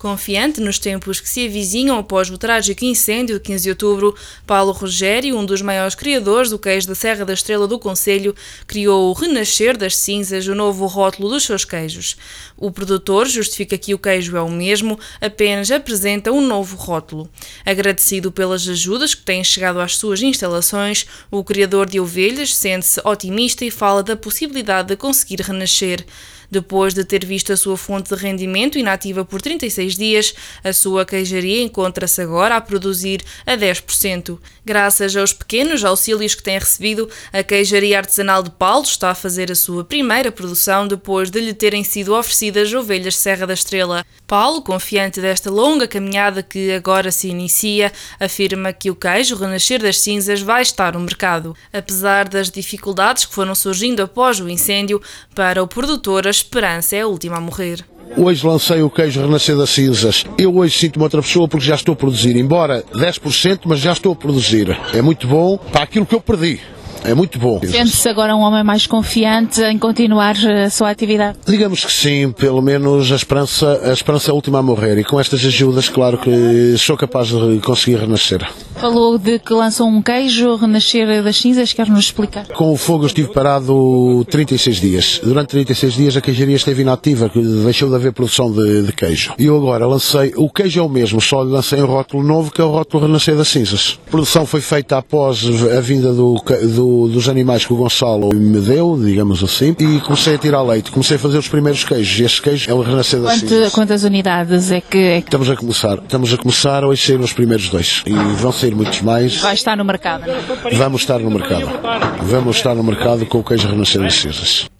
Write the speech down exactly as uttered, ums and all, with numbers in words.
Confiante nos tempos que se avizinham após o trágico incêndio de quinze de outubro, Paulo Rogério, um dos maiores criadores do queijo da Serra da Estrela do concelho, criou o Renascer das Cinzas, o novo rótulo dos seus queijos. O produtor justifica que o queijo é o mesmo, apenas apresenta um novo rótulo. Agradecido pelas ajudas que têm chegado às suas instalações, o criador de ovelhas sente-se otimista e fala da possibilidade de conseguir renascer. Depois de ter visto a sua fonte de rendimento inativa por trinta e seis dias, a sua queijaria encontra-se agora a produzir a dez por cento. Graças aos pequenos auxílios que tem recebido, a queijaria artesanal de Paulo está a fazer a sua primeira produção depois de lhe terem sido oferecidas ovelhas Serra da Estrela. Paulo, confiante desta longa caminhada que agora se inicia, afirma que o queijo Renascer das Cinzas vai estar no mercado. Apesar das dificuldades que foram surgindo após o incêndio, para o produtor a esperança é a última a morrer. Hoje lancei o queijo Renascer das Cinzas. Eu hoje sinto-me outra pessoa porque já estou a produzir, embora dez por cento, mas já estou a produzir. É muito bom para aquilo que eu perdi. É muito bom. Sente-se agora um homem mais confiante em continuar a sua atividade? Digamos que sim, pelo menos a esperança, a esperança é a última a morrer e com estas ajudas, claro que sou capaz de conseguir renascer. Falou de que lançou um queijo Renascer das Cinzas, quer-nos explicar? Com o fogo eu estive parado trinta e seis dias. Durante trinta e seis dias a queijaria esteve inativa, deixou de haver produção de, de queijo. E eu agora lancei, o queijo é o mesmo, só lancei um rótulo novo que é o rótulo Renascer das Cinzas. A produção foi feita após a vinda do, do dos animais que o Gonçalo me deu, digamos assim, e comecei a tirar leite, comecei a fazer os primeiros queijos, e este queijo é o Renascer das Cinzas. Quantas unidades é que, é que... Estamos a começar, estamos a começar, hoje saíram os primeiros dois, e vão sair muitos mais. Vai estar no mercado? Vamos estar no mercado, vamos estar no mercado com o queijo Renascer das Cinzas.